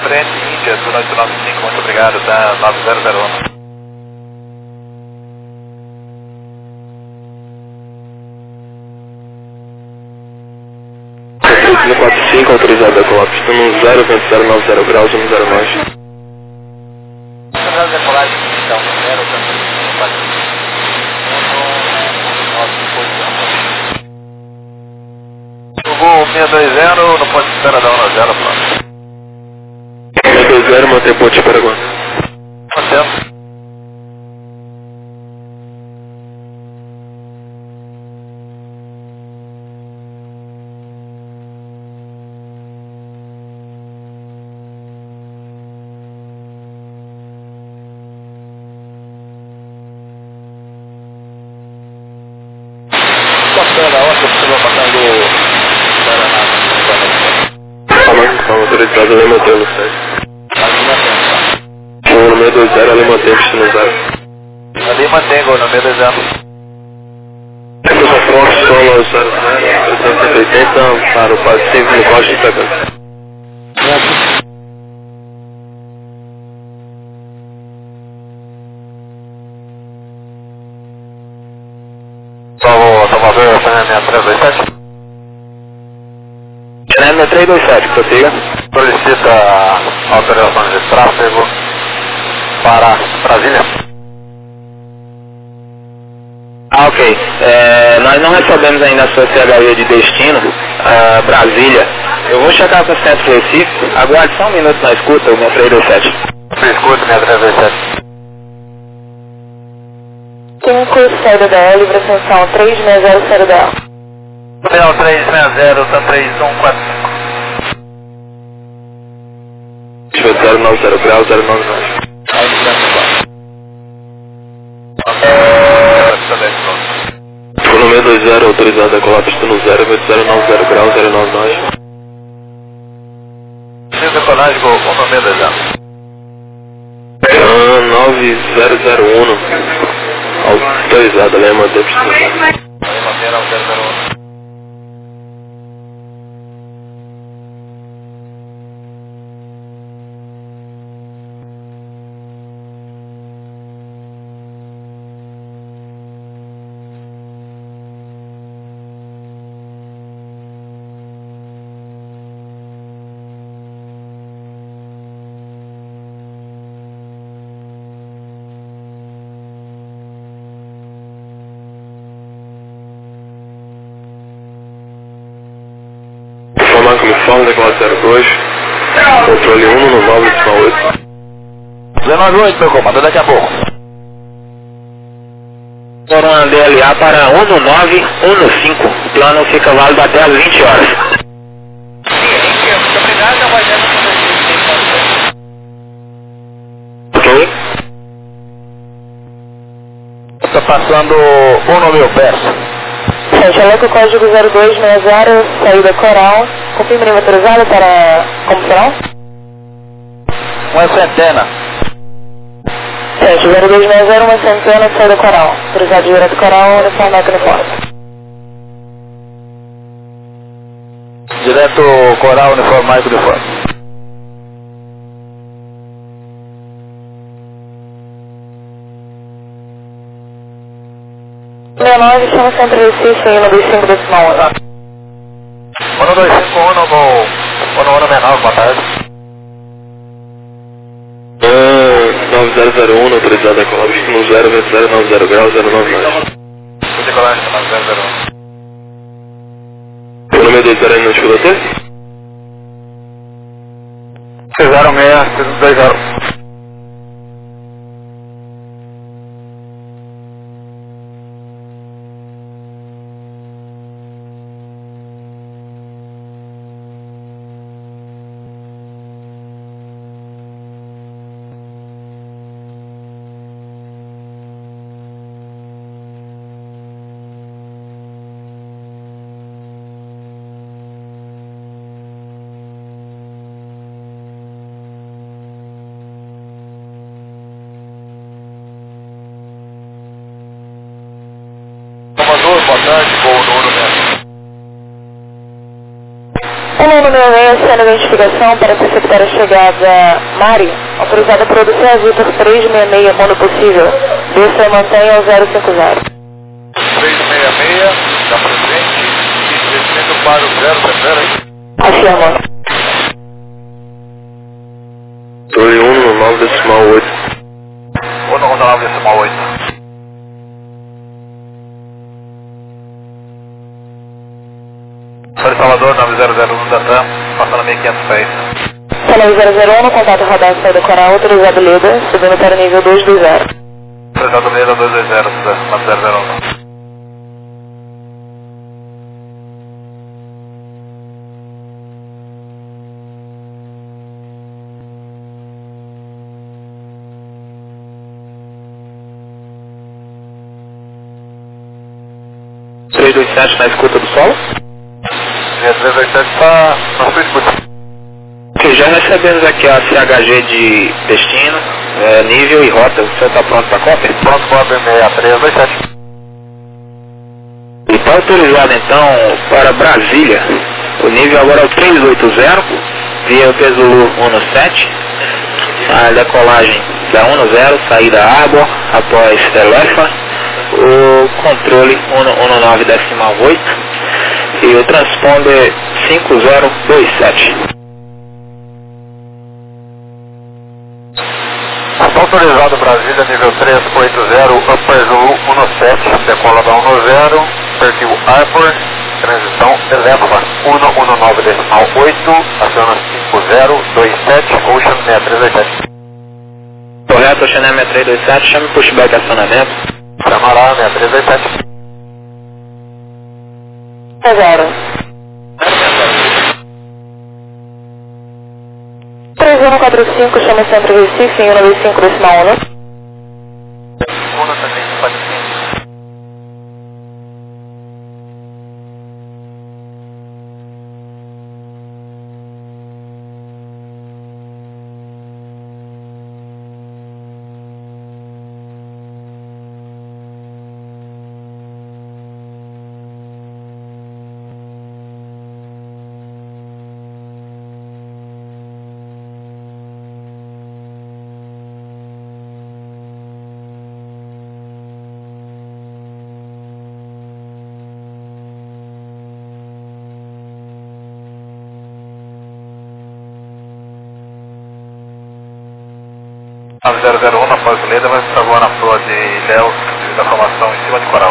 frente, Índia, do 895, muito obrigado, tá? 9001. 45, autorizado a colapso, no 0.090 graus, 109. Autorizado a colapso, então, 0.090. Voo 620, no ponto de espera da 10, pronto. 620, mantém ponto de espera agora. Mantendo. Autorizado a Lima Tempo, certo? No 620, Lima Tempo, destino 0. Ali mantengo, no 620. Essa Fox Solo 00, 380 para o Pacífico no Costa de Itacã. Salvador, Fernando 327. Fernando 327, prossiga. Solicita autorização de tráfego para Brasília. Ok. Nós não recebemos ainda a sua CHI de destino, Brasília. Eu vou checar com o centro Recife. Aguarde só um minuto na escuta, o 6327. Escuta, 6327. 5, saída da L, livre ascensão 360 saída da L. 360, tá 3145. 090 graus, 099. No 620, autorizado a colapso no 090 graus, 099. Centro Ecológico, 1620. 9001. Autorizado, Lema Tempo. Lima 001. Uniforme da classe 02, controle 1 no 998. 198, meu comando, daqui a pouco. Foram DLA para 1915, o plano fica válido até às 20 horas. Muito obrigado, vai dando Ok? Está passando 1 peço. Gente, aloca o código 0260, saída Coral. Confirma nível autorizado para computação? Uma centena. Gente, 0260, uma centena, saída Coral. Autorizado direto Coral, uniforme uniforme. Direto Coral, uniforme, Maico uniforme. 69, chama Centro Recife, 125 decimal 1. 1251 no menor, boa tarde. 9001, autorizado a colapso no 09090 graus, 099. Centro Ecológico, 9001. O número 2 era no piloto? 606, 20. iniciando a identificação para interceptar a chegada Mari, autorizada para Odisseia Vitor 366 quando possível. Desça e mantenha o 050. 366, está presente, e descendo para o 000. Afirma. Torre 1 no 9,8. 1 no 9,8. Sou de Salvador, 9001 da TAM, passando 1506. Salão 001, contato radar saída coral, autorizado Leda, subindo para o nível 220. Autorizado Leda 220, 9001. Na escuta do solo? 387 está na sua escuta. Ok, já recebemos aqui a CHG de destino, nível e rota. O senhor está pronto para a cópia? Pronto para a 6327. E está autorizado então para Brasília. O nível agora é o 380, via o Zulu 17. A decolagem da 10, saída Arbor, após Elephant. O controle 119,8 e o transponder 5027. Autorizado Brasília, nível 380, Upper Zulu 17, decola da 10, perfil Arbor, transição Elephant 119,8, aciona 5027, Ocean 6327. Correto, Ocean 6327, chame pushback acionamento. Chamará 6327. 0. 3145, chama Centro Recife, em 195 decimal 1. Segunda também, 45. A 001 após Leda, mas está voando a proa de Ilhéus, da formação em cima de Coral.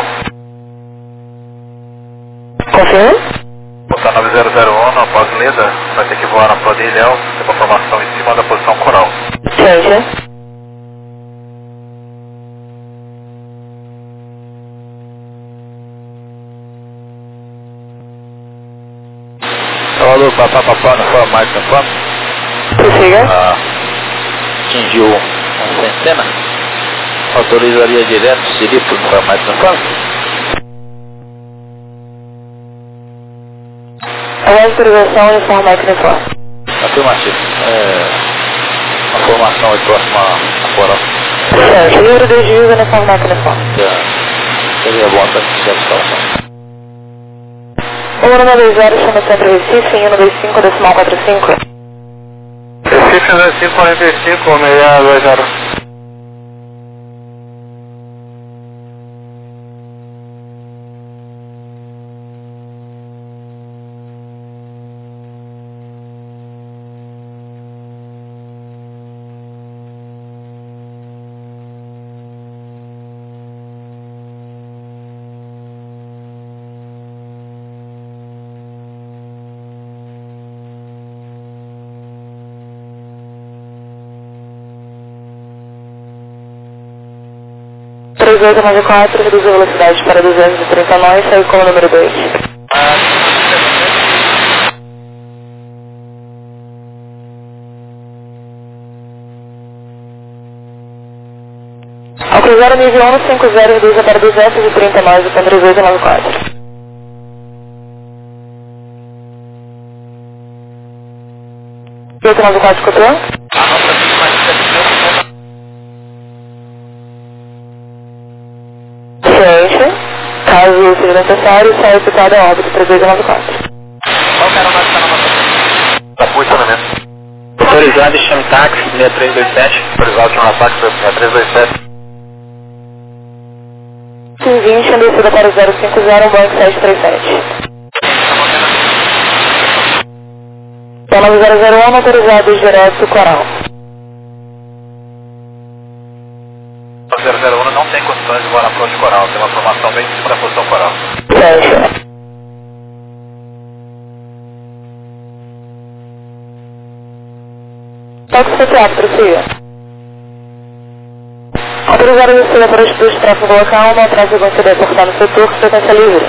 Confirma? Botar 9001 após Leda, vai ter que voar na proa de Ilhéus, tem uma formação em cima da posição Coral. Gente. Salvador, papá, não foi mais tampando? Prossiga. Atingiu uma centena, autorizaria direto, seria por não mais tampando? A autorização uniforme que uniforme. Afirmativo. Uma formação aí próxima a Coral. Certo, livre de juízo uniforme que uniforme. Seria bom para iniciar a instalação. O número 90 chama Centro Recife, em 195 decimal 45. Recife 545, 620. (3894), reduziu a velocidade para 230 nós, saiu com o número 2. Ao cruzar o nível 150, reduza para 230 nós, com 3894. E 894 copiou? Caso seja necessário, sai efetuada a órbita 3294. Qual que era o nosso canal? Tá posicionamento. Autorizado, chame táxi 6327. Autorizado, chama táxi 6327. 20, descida para o 050, banco 737. Tela 001, autorizado direto Coral. 001 não tem condições de voar na fronte Coral, tem uma formação bem em cima da posição Coral. Fecha. Toque C4, prossiga. Autorizado a descida para o estudo de tráfego local, não atrás de você deportar no setor, frequência livre.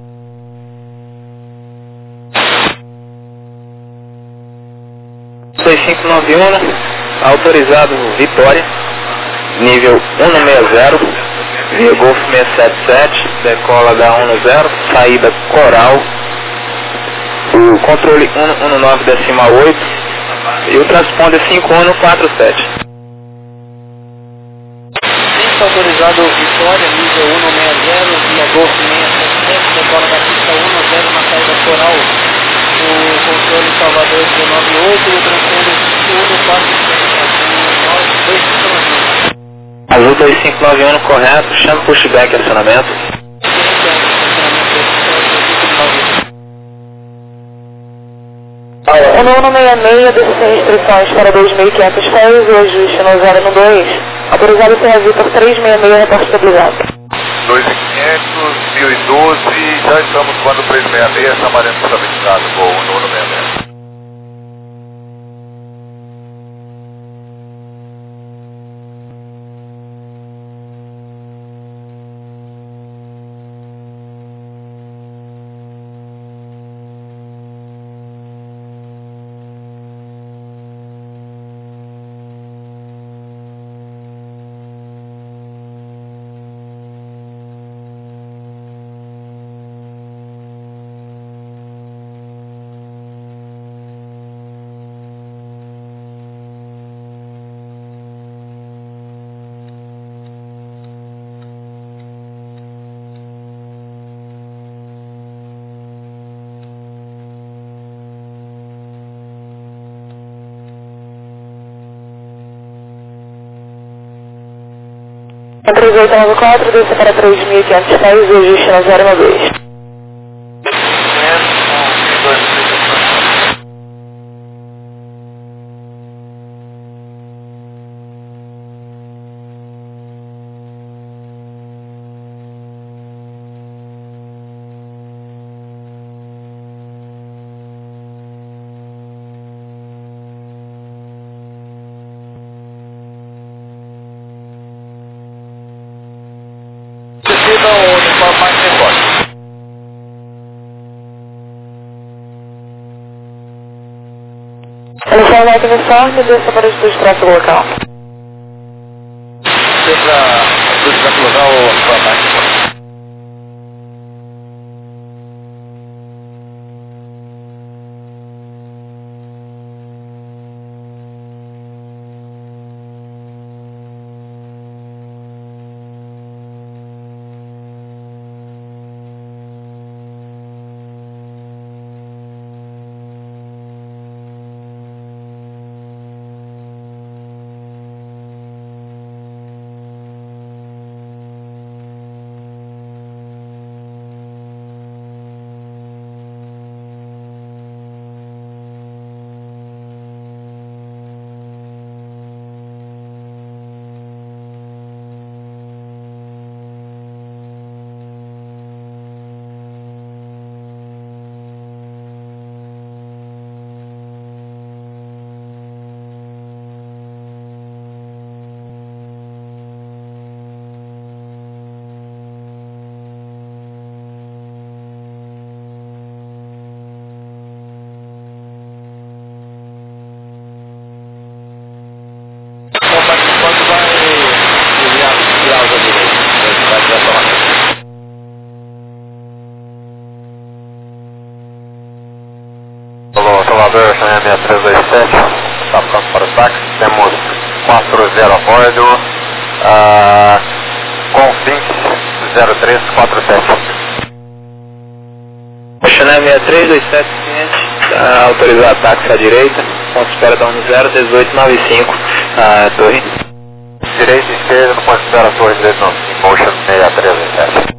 Soy 591, autorizado Vitória, nível 160, via Golf 677, decola da 10, saída Coral, o controle 119,8 e o transponder 5147. Autorizado Vitória, nível 160, via Golf 677, decola da pista 10 na saída Coral, o controle Salvador 198 e o transponder 147. Azul 2591 correto, chame pushback acionamento. O 166 desce restrições para 2.500 pés e o ajuste no 012. Autorizado ser Vitor 366, reporte estabilizado. 2.500, 1012, já estamos voando 366, chamaremos estabilizado, voo 166. Em 3894, desce para 3.500 pés e ajuste no 012. Uniforme uniforme, desça para o estudo de tráfego local. Sempre a estudo de tráfego local ou uniforme. Salvador, 6327, está pronto para o táxi, temos 40 a bordo, com 20 0347. Chanel 6327, cliente, autorizar táxi à direita, ponto de espera da 101895, torre. Direita e esquerda, no ponto de espera, torre direita, não, motion 637.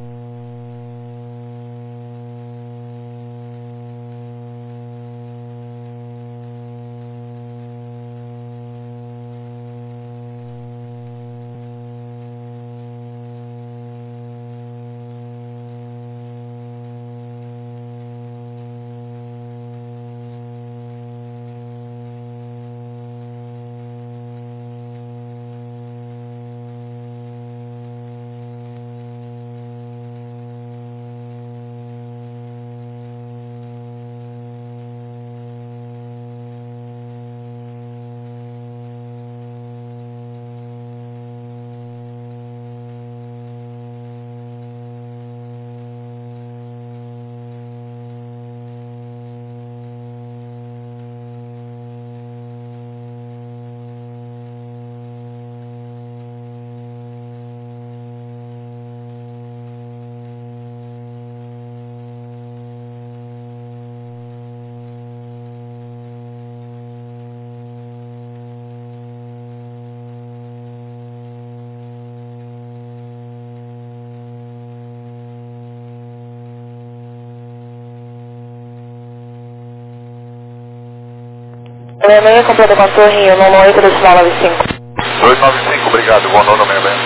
Meia completa com a torre 118 decimal 95. 295, obrigado, vou no 66.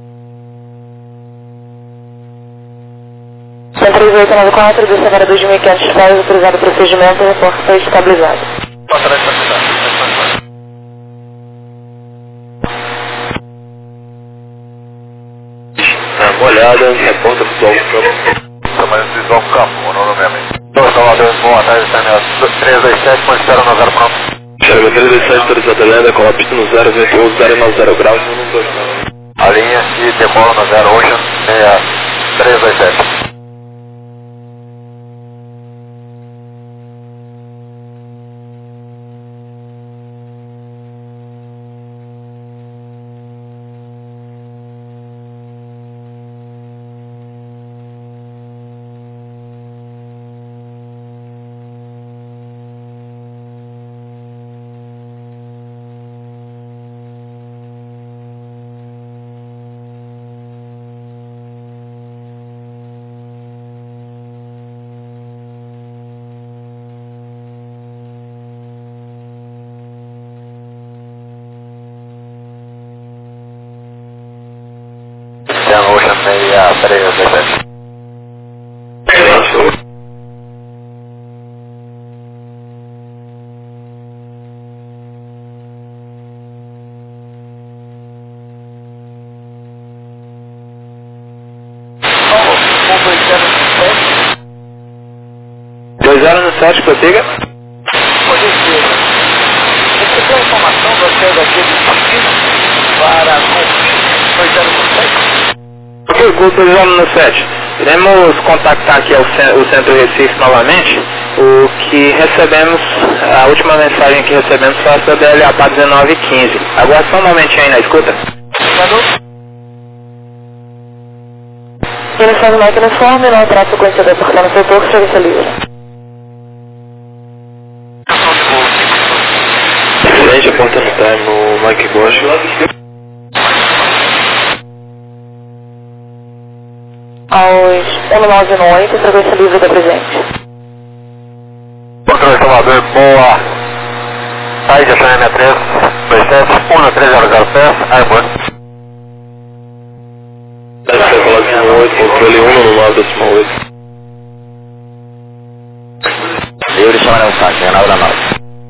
13894, descendo para 2.500 pés, autorizado o procedimento, reporte foi estabilizado. Passa na estabilidade. Molhada, reponta visual do campo. Tamanho visual do campo, vou no 66. 2 Salvador, boa tarde, está 327, ponto de espera no 0 pronto. Xarga 327, autorizada lenda, com a pista no 0, vento 090 graus, 129. A linha e decola no 0 Ocean 327. Ocean 327. Dois horas no 7, prossiga. Recebeu a informação da saída aqui do destino para Confins 207? Ok, Gol no 7. Iremos contactar aqui o Centro Recife novamente. O que recebemos, a última mensagem que recebemos foi a DLAPA 1915. Agora só um momentinho aí na escuta. Emissão de máquina uniforme, não terá frequência da porta no setor, serviço livre. Excelente, a porta no time no Mike Bosch. Aos 1908, frequência livre da presente. Controle Salvador, boa. Saída China 327, 1300, Airbus. Controle 1 no 9 Yuri Chama não sabe, é na hora 9.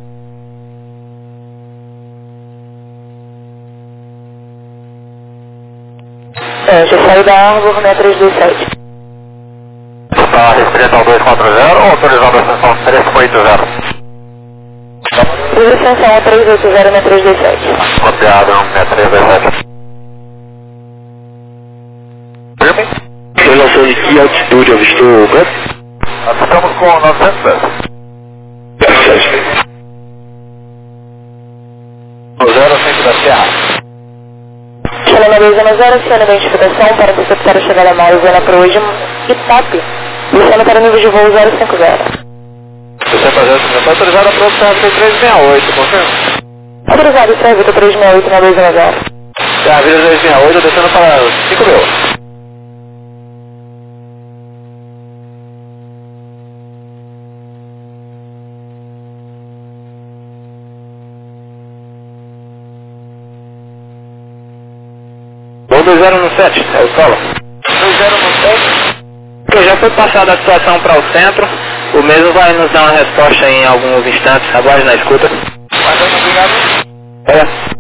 Já saiu da Arbor 6327. Está restrito ao 240 ou autorizado a ascensão 380? Ascensão 380 na 327. Copiado no 327. Firme? Relação de que altitude avistou o campo? Nós estamos com 900 pés. 05 da Serra. Chama 210, sendo identificação para interceptar a chegada mal zona para hoje, Itape, descendo para nível de voo 050. Está autorizado a produção 368, confirma? Autorizado, Sr. Vitor 368 na 210. Tá, Vila 268, descendo para 5.000. Voo 2017, é o solo. 2017. Ok, já foi passada a situação para o centro. O mesmo vai nos dar uma resposta em alguns instantes. Aguarde na escuta. Padrão, obrigado. É.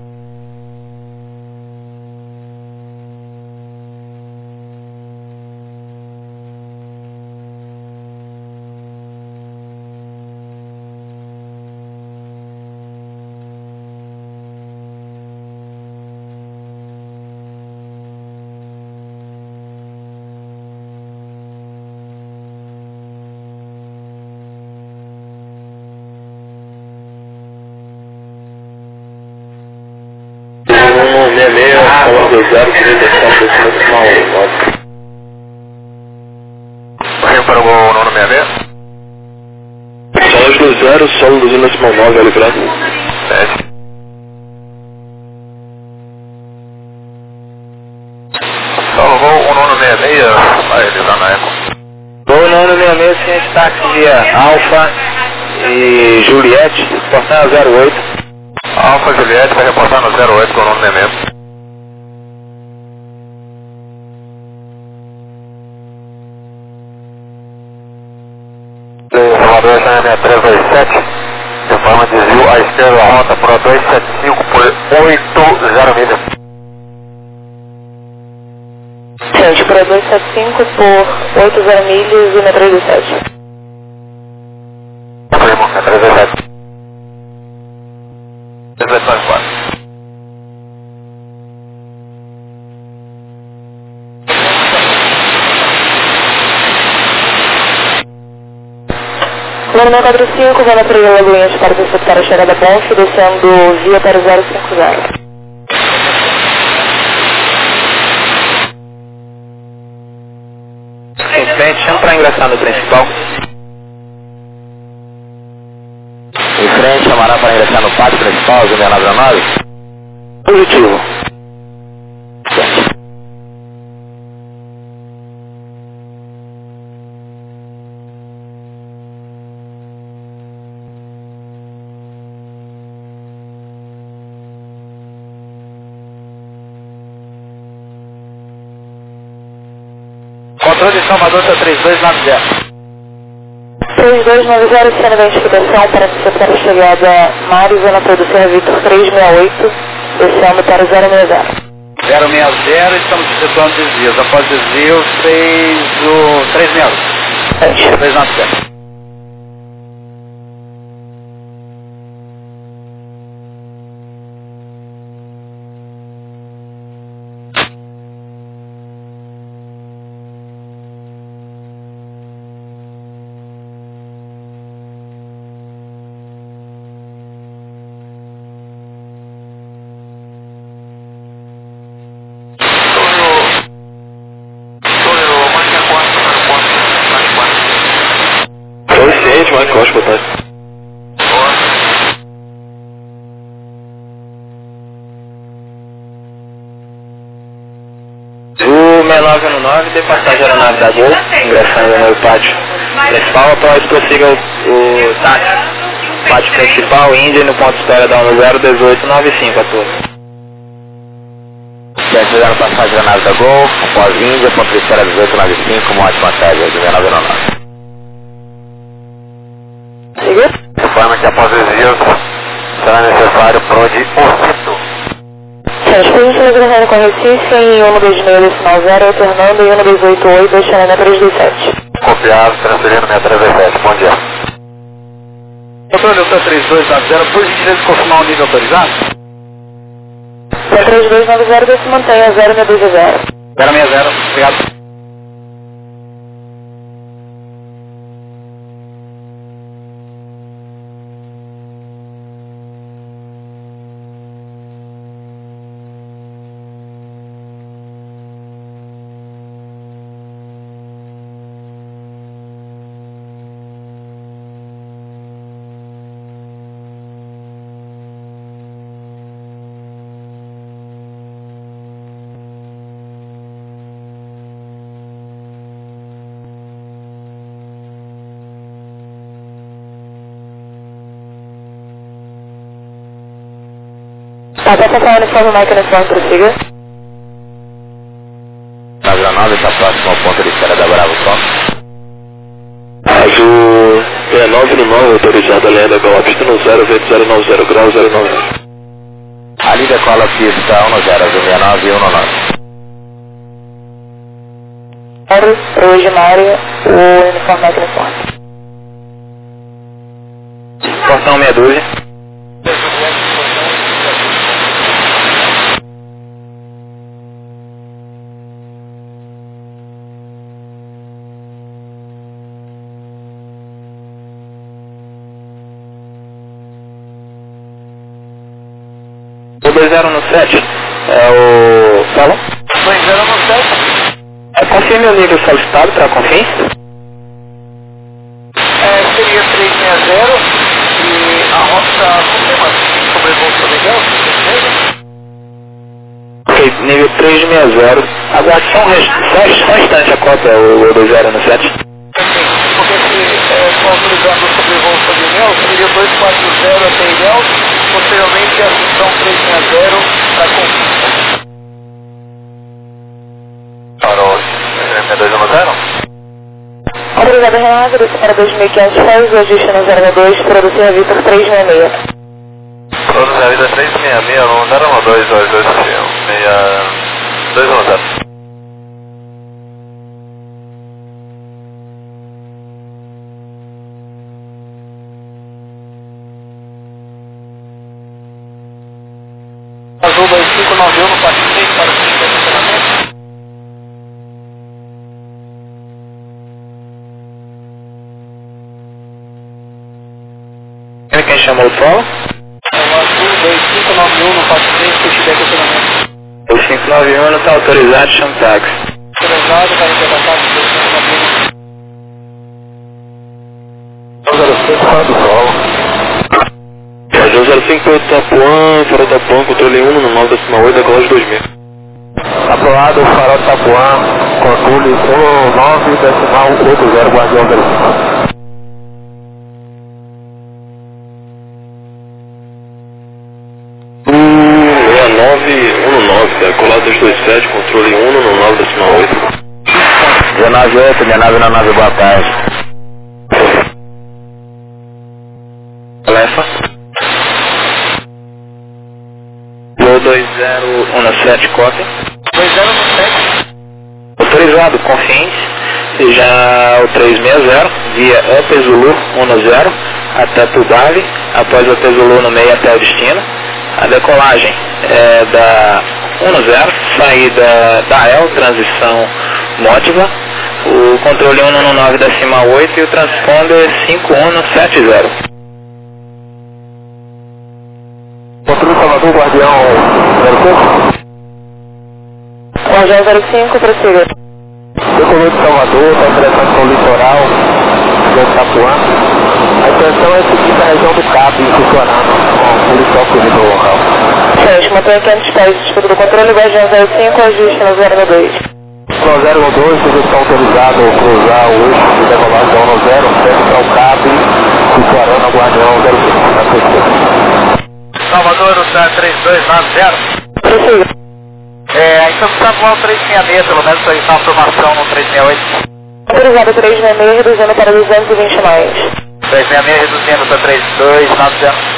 Para o voo 966. Solo 20, solo 209, olha pra 7. Solo voo 966, vai realizar na Eco. Voo 966, ciente táxi via Alfa e Juliette, portão 08. Alfa Juliette vai reportar no 08 com o 966. Salvador SAM 6327, de forma desvio à esquerda da rota por 275 por 80 milhas. Gente, para 275 por 80 milhas e na 317. Primo, 317. 324. Plano 645, Zona Fria Lagoinhas para receptar a chegada Ponce, descendo via para 050. Em chama para ingressar no principal. Em frente, chamará para ingressar no pátio principal, 6909. Positivo. Controle de Salvador, está 3290. 3290, sendo da identificação para receptar a chegada Mário, Zona Produção Vitor 368, descendo para 060. 060, estamos efetuando desvios. Após desvio, 360. 390. Ciente, mas que eu acho que botar. O 6909, dê passagem à aeronave da Gol, ingressando no pátio principal, após prossiga o táxi. Pátio principal, Índia, no ponto de espera da 101895, a turma. Quer chegar passagem da nave da Gol, após Índia, ponto de espera 1895, uma ótima tarde, 1909. Informa que após desvios será necessário PROD Ocito. Gente, por isso, regressando com Recife em 126 decimal 0, alternando em 1288, deixando na 327. Copiado, transferindo 6317. Bom dia. Controle Delta 3290, por gentileza confirmar o nível autorizado? 3290 se mantém a 06260. 060, obrigado. Tá, tá passando o uniforme Mike uniforme, prossiga. Na granada está próximo ao ponto de espera da Bravo, só. Azul 69 autorizado a linha da pista no 0, vento 090, grau 090. Ali decola a pista 10, Azul 69 e 19. Hoje, Mário, o uniforme Mike uniforme. Portão meia dúzia. O 2017 é o... Fala? 2017. Confirme o nível solicitado para a confiança. Seria 360 e a rota confirmada. Sobrevolta legal, Ok, nível 360. Aguarde só um instante a cópia, o 2017. Porque se autorizando o sobrevolta de Ilhéus, seria 240 até Ilhéus, posteriormente a função 360 para confirmação. Parou, 6210? Autorizado Renato, desce para 2500, faz o ajuste no 02, produção Vitor 366. Todos a vida 366, não 012, 210. Azul 2591 no 46 para o fim do estacionamento. Quem chamou o solo? O Azul 2591 no 46 para o fim do estacionamento. O 591 não está autorizado, chama táxi. Autorizado para interpretar o 2591. 05 fora do solo. Azul 05 para o Tapuã, fora do Tapuã, controle 1 no 9 da 8 da Colégio 2000. Aprovado o farol Tapuã, controle 19,80, Guardião 05. Da Colado 227, controle 1 no 9 da 8. 198, 1999, boa tarde. Alefa. Voo 2017, cópia. 2017. Autorizado, confiante. Já o 360, via Upper Zulu 10, até Abu Dhabi, após o Upper Zulu no meio até o destino. A decolagem é da 10, saída da EL, transição módiva, o controle 119 da cima 8 e o transponder 5170. Controle Salvador, Guardião 05. Guardião 05, prossiga. Decolou de Salvador, está em direção para o litoral do Tapuã. A intenção é seguir para a região do Cabo, funcionando com o litoral corrido do local. Gente, mantenha 500 pés de disputa do controle, Guardião 05, ajuste no 02. No 012, vocês estão autorizados a cruzar o eixo de decolagem 10, sempre para o Cabo, funcionando o Guardião 05, na terceira. Salvador, o 3290. Prossiga. Então está voando 366, pelo menos aí está a formação no 368. Autorizado 366, reduzindo para 220 mais. 366 reduzindo para 3290.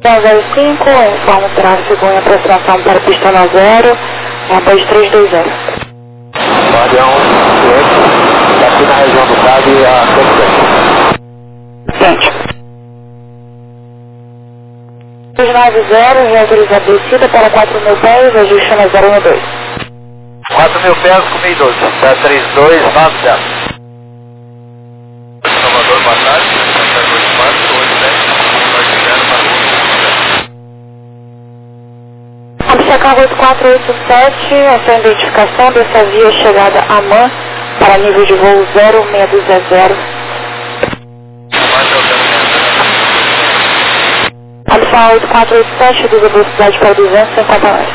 05, informa o tráfego em aproximação para a pista 90, Airbus 320. Guardião, está aqui na região do CAB a 107. 290, reautorizar a descida para 4.000 pés, ajuste na 012. 4.000 pés com 1012, tá 3290. Salvador, boa tarde, 724, 87, Chicago 8487, a sua identificação dessa via chegada a MAN para nível de voo 0620. Alfa 8487, reduz a velocidade para 250 metros.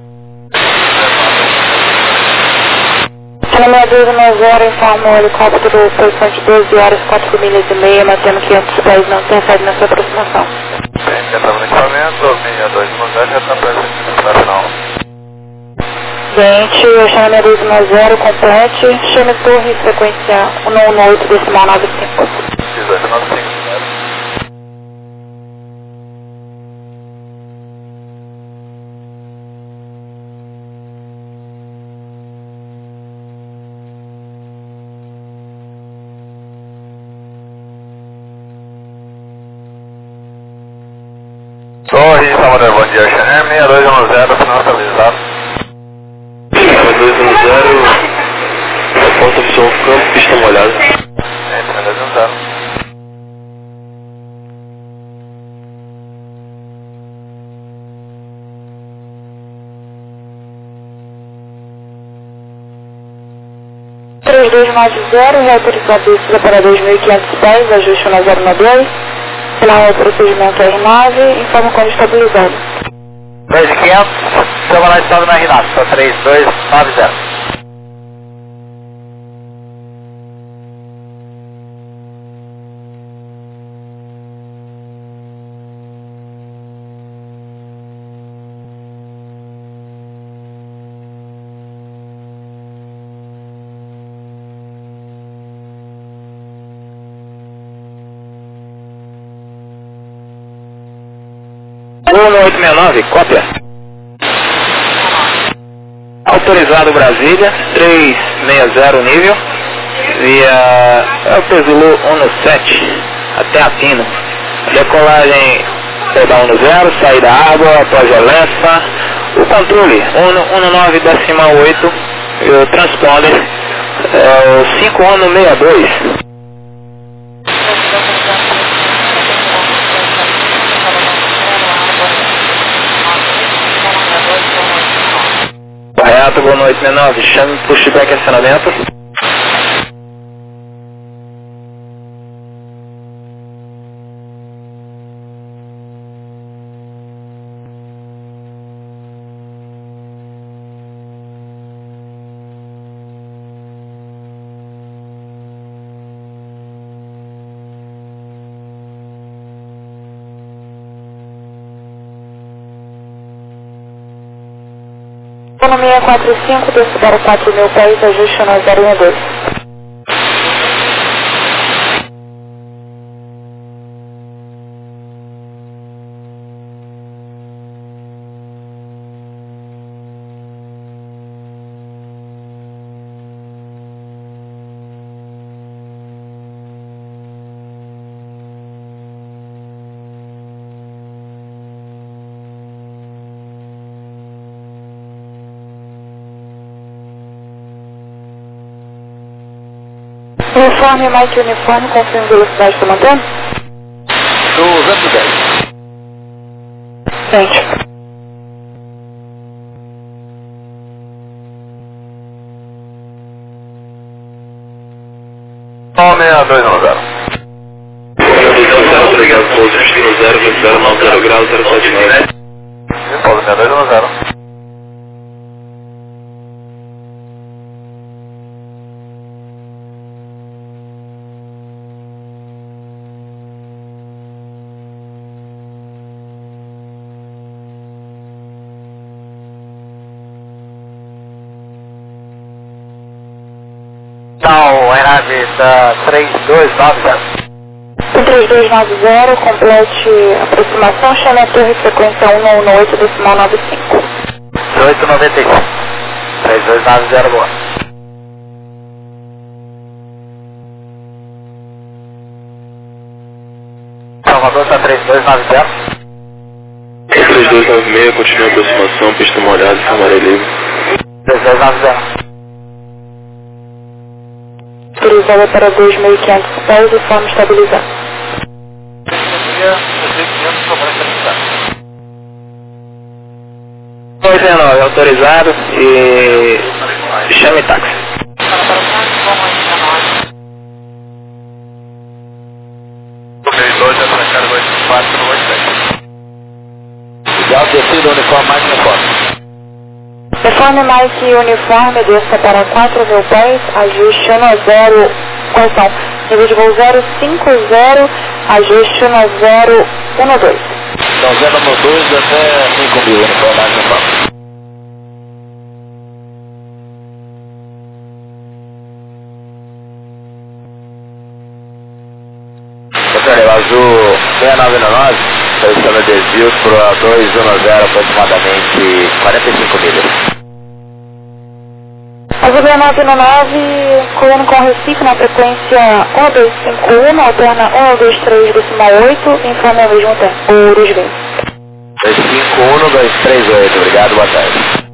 Chama 6290, informa o helicóptero, posição de 12 horas, 4 milhas e meia, mantendo 500 pés, não interfere na sua aproximação. já estava no equipamento, 6290, já está presente no operacional. Gente, eu chamo 6290, complete, chame torre, frequência 118, decimal 95. 1895. Torre, Salvador, bom dia, Xaner, 6210, final estabilizado. 6210, ponto opção campo, pista molhada. 6210. Três 3290, reautorizar a descida para 2.500 pés, ajuste na 012. Final do procedimento R9, informa quando estabilizado. 2500, estamos lá estado na R9, só 3290. Voo 869, cópia. Autorizado Brasília, 360 nível, via Zulu 17 até a Pino. Decolagem da 10, saída água, após a lença, o controle 19,8 e o transponder é o 5162. Correto, boa noite, 69. Chame pushback acionamento. No 645, desce para 4.000 pés, ajuste na 012. Uniforme, Mike uniforme, confirme velocidade, está mantendo? 210. Gente. Nome 6290. Obrigado, pouso, destino 0,90 graus, 079. Paulo 6290. Então, Renave da 3290. 3290, complete aproximação, chame a torre frequência 118, decimal 95. 1895. 3290, boa. Salvador está 3290. 3296, continua a aproximação, pista molhada, Samaré livre. 3290. Autorizada para 2.500 pés e forma estabilizada. 269, autorizado e chame táxi. Ideal descida, uniforme mais uniforme. Uniforme mais que uniforme, desça para 4.000 pés, ajuste 1 a 0, correção, nível de voo 050, ajuste 1 a 0, 1 a 2. Então 012 até 5.000, uniforme mais uniforme. Secretário, azul 6999, seleção de desvios para 210, aproximadamente 45 milhas. Azul 999, colando com Recife na frequência 1251, alterna 123 decimal 8, informe ao mesmo tempo, Urusbem. 251, 238, obrigado, boa tarde.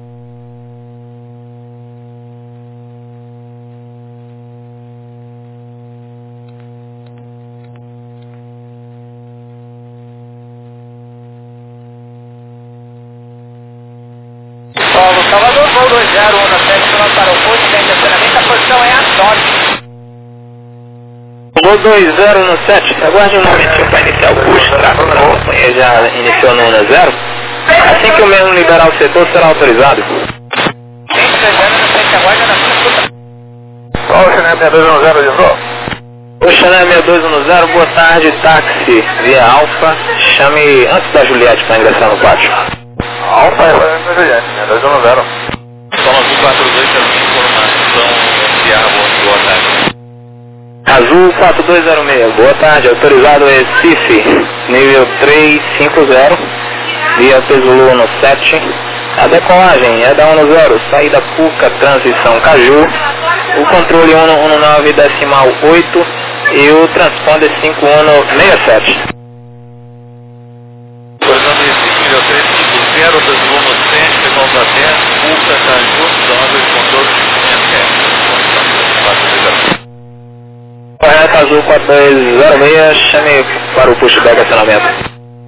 Salvador, voo 2017, final para o posto de estacionamento, a posição é a norte. Voo 2017, aguarde um momentinho para iniciar o curso, tá? A companhia já iniciou no 10. Assim que o mesmo liberar o setor, será autorizado. Quem estiver no frente aguarda na sua escuta. Qual o Chanel 6210 de novo? O Chanel 6210, boa tarde, táxi via Alfa, chame antes da Juliette para ingressar no pátio. Alfa é o Juliette, 210. Soma 42, informação enviar boa tarde. Azul 4206, boa tarde, autorizado Recife, nível 350, via Pesulô no 7. A decolagem é da 10, saída Puca, transição Caju, o controle 119 decimal 8 e o transponder 5167. Autorizando Recife, nível 350, Pesulô no 7, pegou da 10, Puca, Caju, zona de controle de 500. Correto, Azul 4206, chame para o pushback acionamento.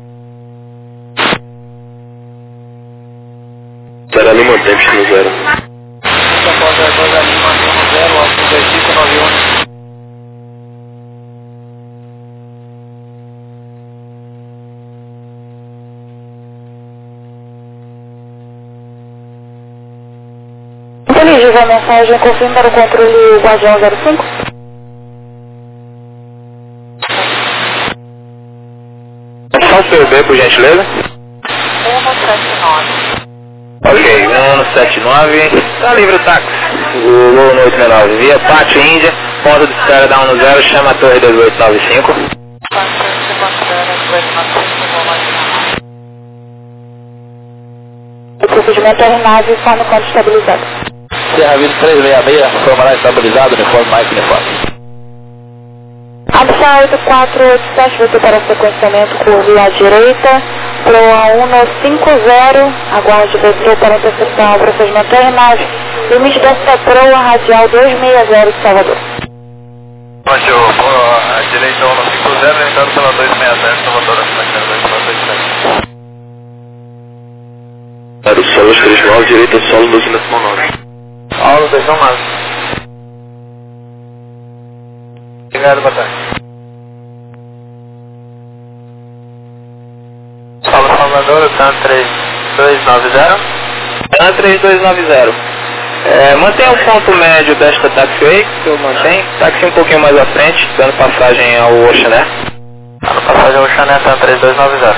Será Lima, tempo no 0. Após a 2 ali, mantendo 0, alto 2591. Inteligível a mensagem, confirma para o controle Guardião 05. Só o PB, por gentileza. 179. Ok, 179, tá livre o táxi. O Lolo no 869, via Pátio Índia, ponto de espera da 10, chama a torre 1895. O procedimento é RNAV e forma quando estabilizado. Serra Vida 366, formulário estabilizado, uniforme mais uniforme. Absa 8487, VT para sequenciamento curva à direita, Proa 150, aguarde VT para interceptação, procedimento RNAV, limite desta Proa radial 260 de Salvador. Onde eu vou à direita 150, entrando pela 260, Salvador, acima de 260. Era o solo 39, direita solo 12 decimal 9. Paulo 219. Obrigado, boa tarde. Paulo Salvador, TAN 3290. TAN 3290. Mantenha o ponto médio desta taxiway, que eu mantenho. Táxi um pouquinho mais à frente, dando passagem ao Oxané. Dando passagem ao Oxané, TAN 3290.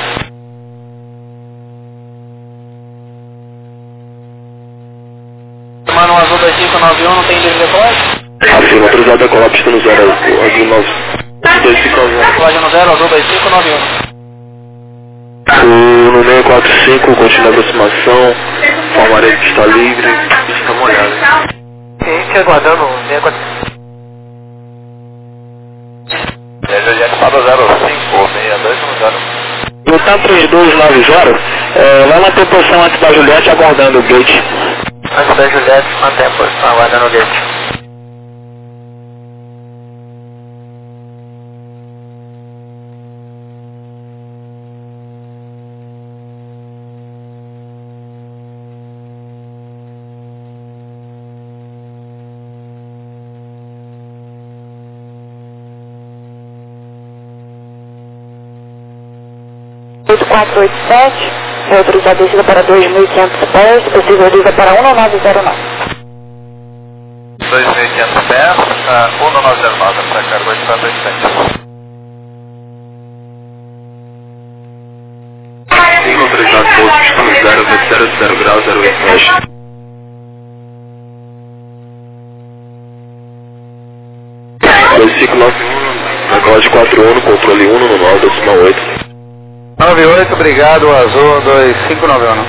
Mano, azul 2591, não tem livre decolagem? Afirma, autorizado a colar, pista no 0, azul 9. Decolagem no 0, azul 2591. O no 645, continua a aproximação, formarei que está livre, está molhado. Cliente aguardando 645. Juliette para 05, 6210. O TAM 3290, vai manter posição antes da Juliette aguardando o gate. Antes da Juliette, mantém a posição aguardando o gate. é autorizado a descida para 2.500 pés, possível descida para 1909. 2.500 pés, 1909, para cargo 847. Sim, autorizado pouso, 0 graus, 08 mesh. Decolagem 41, controle 1 no 9,8. 98, obrigado, azul 2591.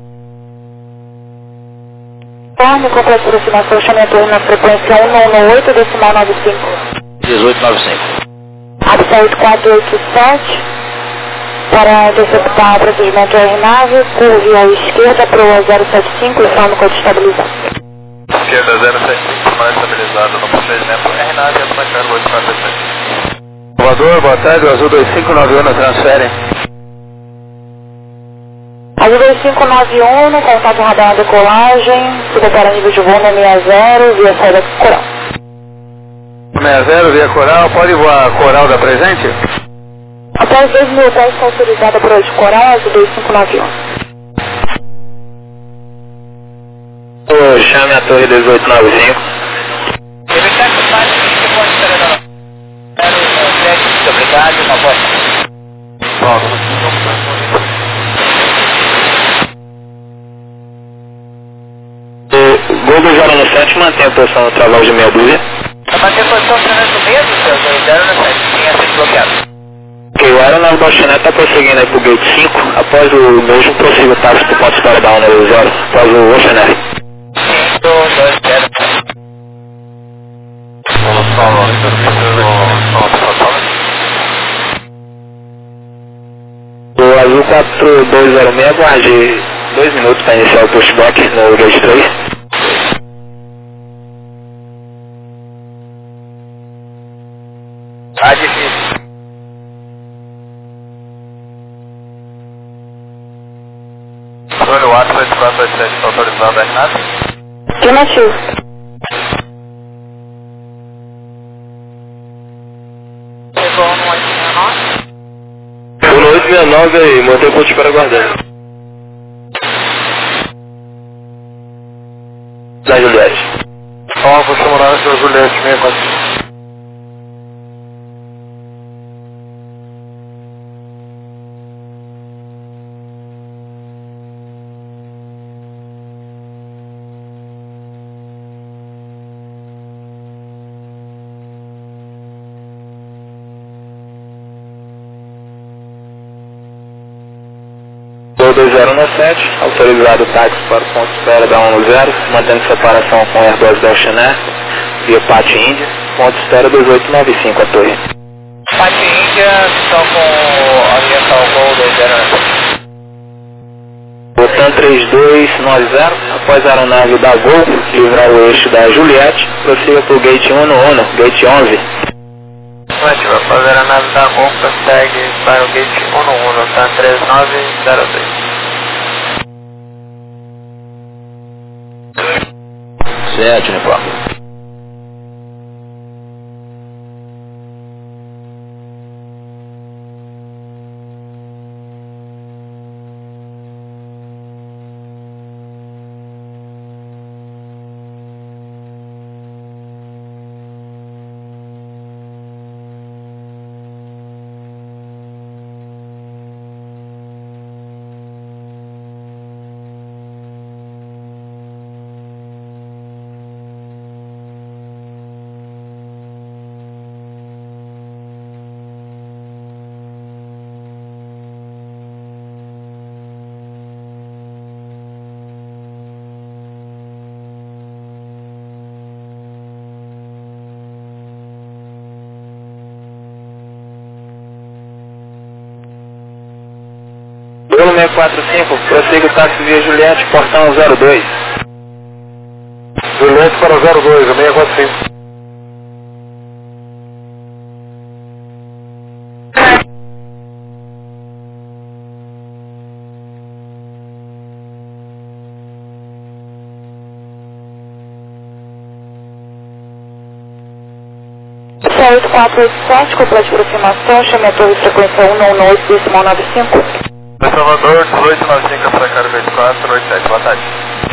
Forme completa aproximação, chame a torre na frequência 118, decimal 95. 1895. Absa 8487, para interceptar o procedimento R-Nave, curve à esquerda, proa 075, informe code estabilizado. Esquerda 075, mais estabilizado no procedimento R-Nave, para cargo 847. Salvador, boa tarde, azul 2591, transfere. Azul 2591, contato radar na decolagem, suba para nível de voo no 60, via saída coral. 60 via coral, pode voar coral da presente? Após 2.000 pés, está autorizada por hoje coral, azul 2591. Chame a torre 1895. Ele está com mais de 20 pontos de muito obrigado, uma boa. Gol do 097 mantém a posição no trabalho de meia dúzia. Vai manter a posição treinando mesmo, seu 097, tinha sido bloqueado. Ok, o aeronave da Oceanet está prosseguindo aí pro gate 5, após o mesmo prossiga o táxi pro ponto espera da número 0, após o Oceanet. 5, 2, 0. O azul 4206, aguarde 2 minutos para iniciar o pushback no gate 3. Tá difícil. Controle 8427, está autorizado a R-Nave? Afirmativo. Pegou no 869. O 869 aí, mantém o ponto de espera aguardando. Da Juliette. Ó, vou chamar o seu Juliette 64. Gol 2097, autorizado o táxi para o ponto de espera da 10, mantendo separação com o Airbus da Oceanet, via Pati Índia, ponto de espera 2895 a torre. Pati Índia, estão com orientação Gol 209. O TAM 3290, após a aeronave da Gol livrar o eixo da Juliette, prossiga para o gate 1 no ONU, gate 11. Ativa, fazer a nave da Gol, prossegue para o gate 111, tá 3902. Certo, uniforme. Pelo 645, prossiga o táxi via Juliette, portão 02. Juliette para 02, o 645. Essa 8487, cúpula de aproximação, chame a torre frequência 118,95. Salvador, 1895 para carga 8487, boa tarde.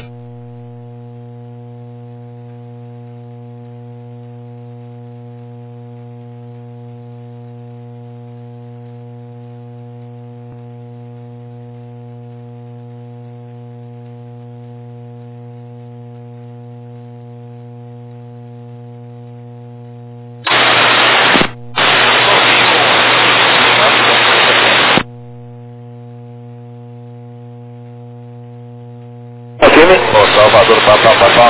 Salvador, papapá,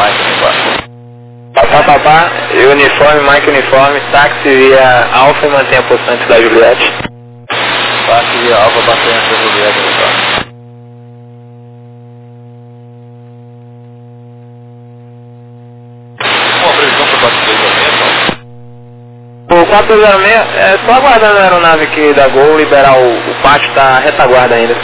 uniforme, Mike uniforme, táxi via Alfa e mantém a posição antes da Juliette. Táxi via Alfa, mantém a Juliette, Uma previsão para o 406, O 406 é só aguardando a aeronave aqui da Gol liberar o pátio, tá retaguarda ainda.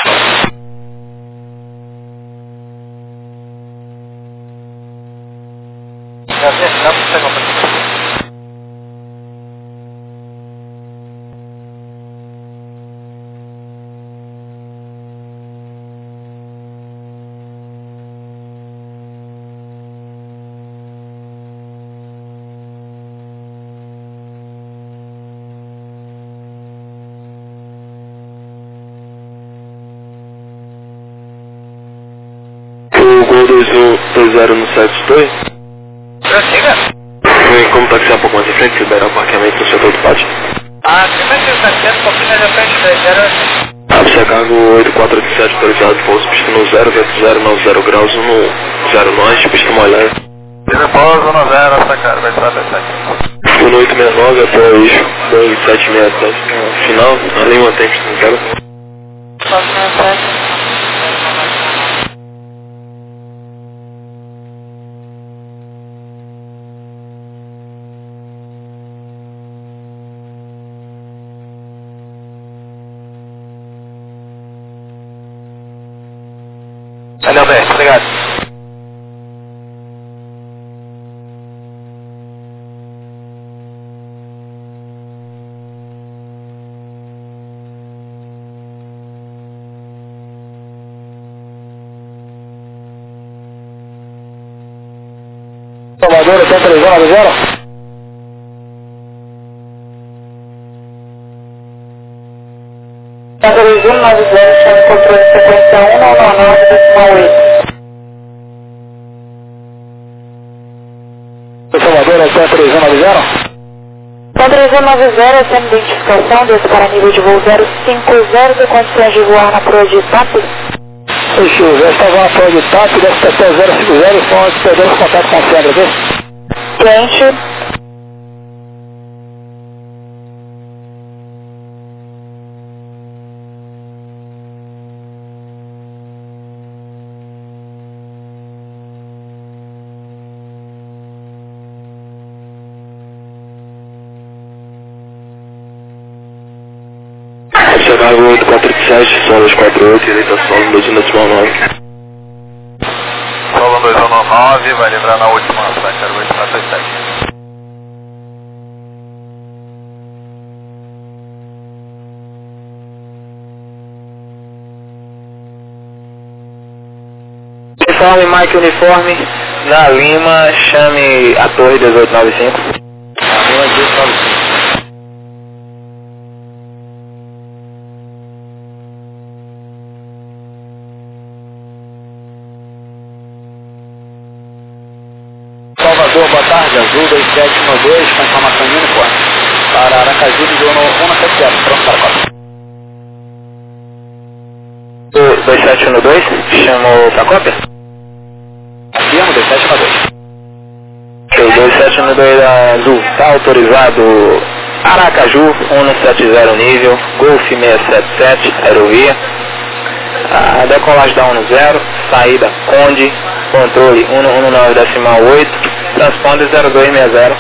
O Gol 2120 no 72. Prossiga. Como taxiar um pouco mais à frente, liberar o parqueamento no setor do pátio. Ah, você vai ter o taxista um pouquinho mais à frente, Ápice a cargo 8487, autorizado, pouso, pista no 0, vento 090 graus, 10 norte, pista molhada. Repouso no 0, essa cara, vai estar 7. 1869 até o eixo 2767. Final, ali mantém pista no 0. Valeu, bem, obrigado. Salvador, até 3 horas, 0. Salvador 190, chame controle de sequência 199,8. Salvador, até 3 horas, 0. Salvador 190, sem identificação, desce para nível de voo 050, de condições de voar na proa de TAP. Fechou, já estava na proa de TAP, desce até 050 e são antes perdendo contato com o centro, viu? Quente. Ápice a cargo 8487, solas 48, direita solo 299. Solo 219, vai livrar na última, vai ser 837. Uniforme, Mike uniforme, na Lima, chame a torre 1895. Lima 1895. Salvador, boa tarde, Azul 2712, com informação de uniforme. Para Aracaju, de 170, pronto para a Copa. 2712, chamou pra cópia? Afirmo, 2712. Ok, 2712 da Azul, tá autorizado Aracaju, 170 nível, Golf 677, aerovia. A decolagem da 10, saída Conde, controle 119.8, transponder 0260.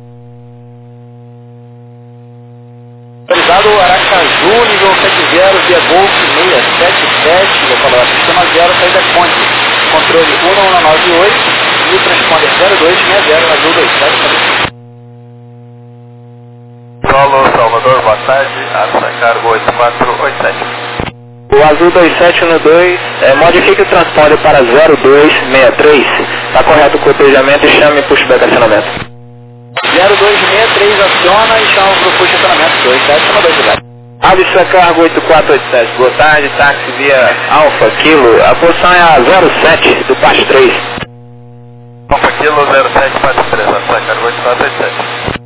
Autorizado Aracaju, nível 70, via Golf 677, decolagem sistema 0, saída Conde, controle 1198 e o transponder 0260, azul 27. Solo Salvador, boa tarde, Arça Cargo 8487. O azul 2712, modifique o transponder para 0263, está correto o cotejamento e chame pushback acionamento. 0263 aciona e chama para o push acionamento 2712. Arça Cargo 8487, boa tarde, táxi via Alfa Kilo, a posição é a 07 do parte 3. Alfa Kilo 07 parte 3, Arça Cargo 8487.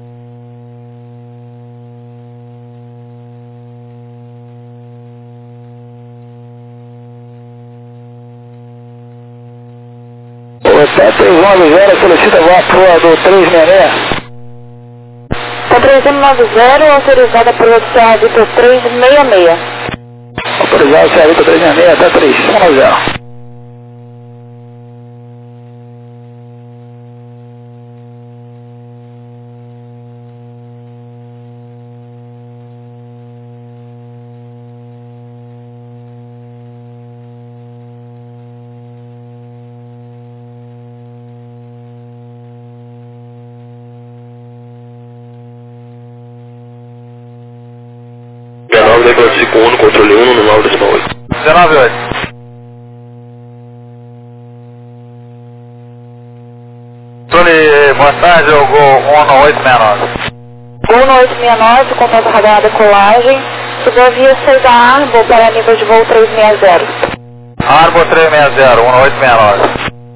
O 7390 solicita voar pro do 366. Tá 390, autorizada pelo oficial Vitor 366. Autorizado o Vitor 366 até 310. Decodifico 1, controle 1, no 9.8. 198. Controle, boa tarde, eu vou 1869. 1869, contato radar na decolagem, subiu a via saída Arbor para nível de voo 360. Arbor 360, 1869.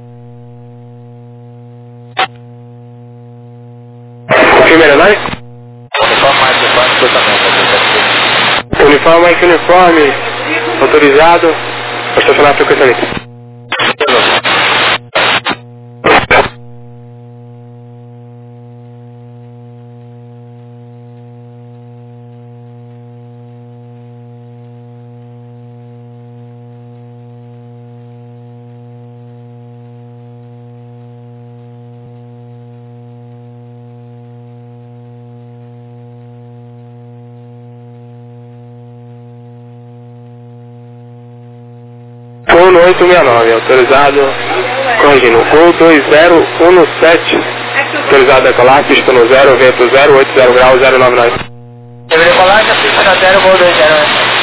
Confirma aeronave? Uniforme mais uniforme, Uniforme mais uniforme, autorizado para estacionar a frequência livre. Gol 869, autorizado, corrigindo, Gol 2017, autorizado a decolar, pista no 0, vento 0, 80 graus, 099. Deve decolar, já pista na 0, Gol 20.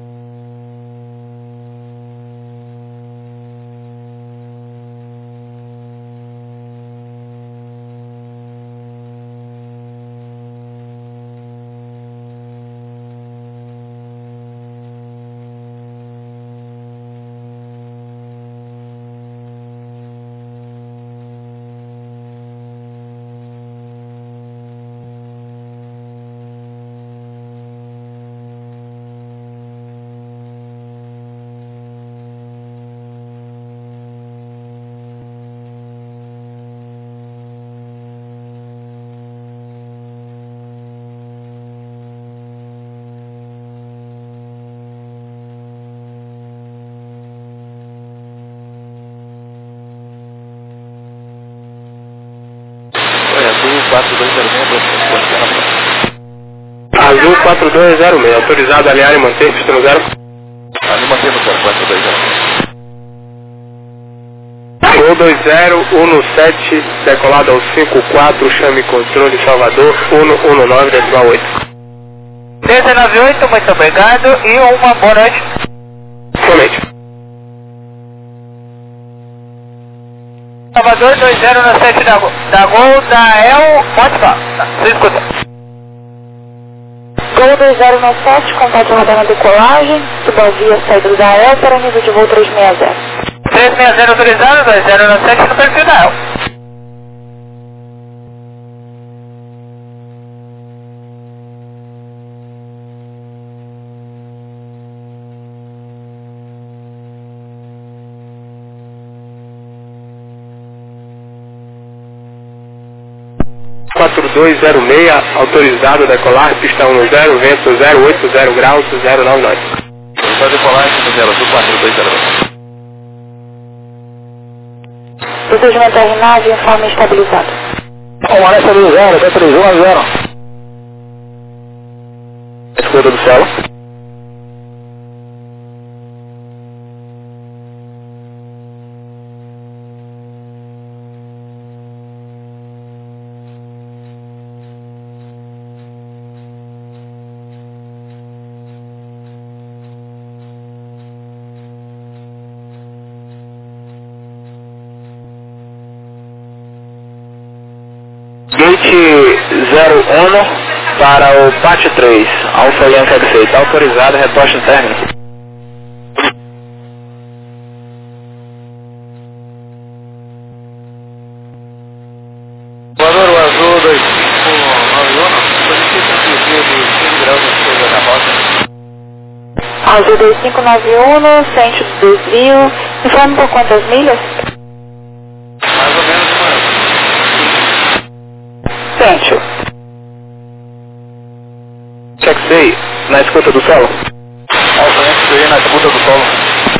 Azul 4206, autorizado a alinhar e manter, pista no 0. Ali mantém no 4206. Gol 2017, decolado ao 54, chame controle Salvador, 119.8. 398, muito obrigado e uma boa noite. Somente. Salvador 2097 da Gol da El Motiva. Você escuta. Gol 2097, contato radar na decolagem, subiu a via saída da El para nível de voo 360. 360 autorizado, 2097 no perfil da El. autorizado a decolar, pista 10, vento 080 graus, 099. Só decolar 50 Sul 4202. Procedimento R9, informe estabilizado. Alvarez estabilizado, B3110. Escuta do céu. Gate 01 para o pátio 3, Alfa Yankee X8, está autorizado, reposto interno. Voador, o azul 2591, solicita um desvio de 15 graus na esquerda da rota. Azul 2591, sente o desvio. Informe por quantas milhas? Mais ou menos uma. Sente. X6, na escuta do solo. Alfa Yankee na escuta do solo.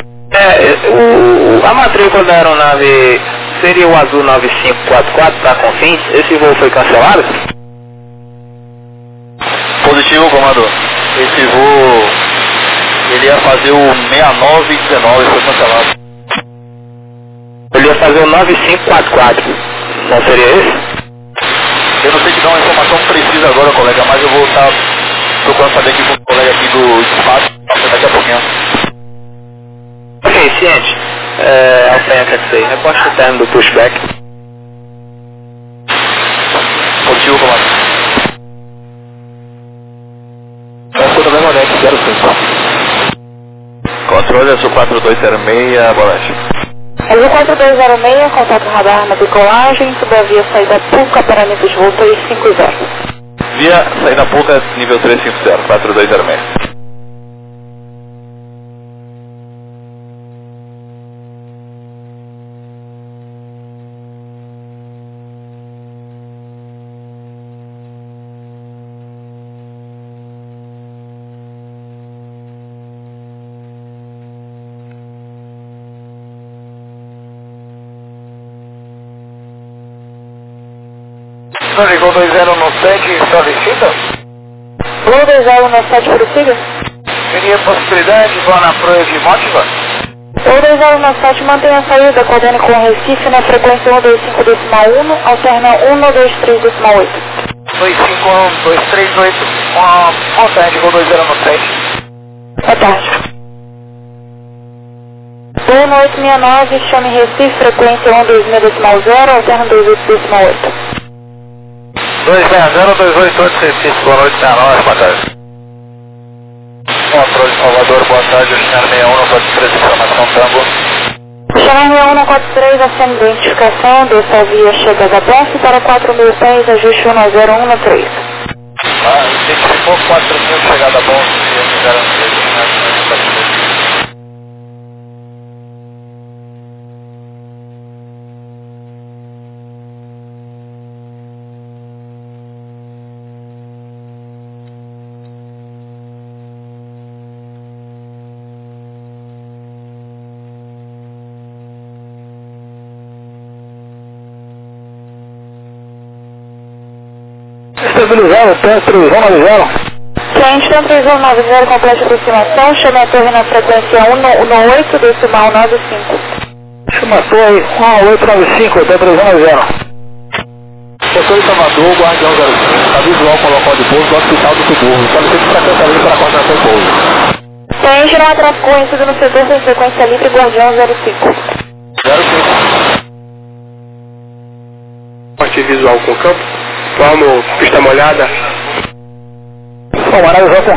A matrícula da aeronave seria o azul 9544, tá com fim? Esse voo foi cancelado? Positivo, comandante. Esse voo, ele ia fazer o 6919, foi cancelado. Ele ia fazer o 9544, não seria esse? Eu não sei te dar uma informação precisa agora, colega, mas eu vou estar procurando saber aqui com o colega aqui do espaço daqui a pouquinho. Ok, ciente. Alfa Yankee X6, reposto interno do pushback. Positivo, comandante. Escuta mesmo Nex 05. Controle azul 4206, bolete. Azul 4206, contato radar na decolagem, sobre a via saída PUCA, parâmetros de voo 350. Via saída PUCA, nível 350, 4206. Ligou 2097, solicita? Voo 2097 prossiga? Teria possibilidade de voar na praia de Mótiva? Voo 2097 mantém a saída, coordenando com o Recife na frequência 125.1, alterna 123.8. 251-238, boa tarde, Gol 2097. Boa tarde. Voo no 869, chame Recife, frequência 126.0, alterna 28.8. 260-288, Recife, boa noite, 69, boa tarde. Controle de Salvador, boa tarde, Oceano 61, 43, informação Tango. Chame 6143, acende identificação, dessa via chega da posse para 4.000 pés, ajuste 10113. Identificou 4.000, chegada bom, se garantia, Estabilizado, pé 3190. Cliente da 3190, completa aproximação, chame a torre na frequência 118, decimal 95. Chama a torre 1895, pé 3190. Setor de Salvador, Guardião 05, está visual com local de pouso do Hospital do Subúrbio. Solicito frequência para a coordenação de pouso. Cliente não tráfego conhecido no setor sem frequência livre, Guardião 05. 05. Parte visual com campo. Vamos, pista molhada. Alvarez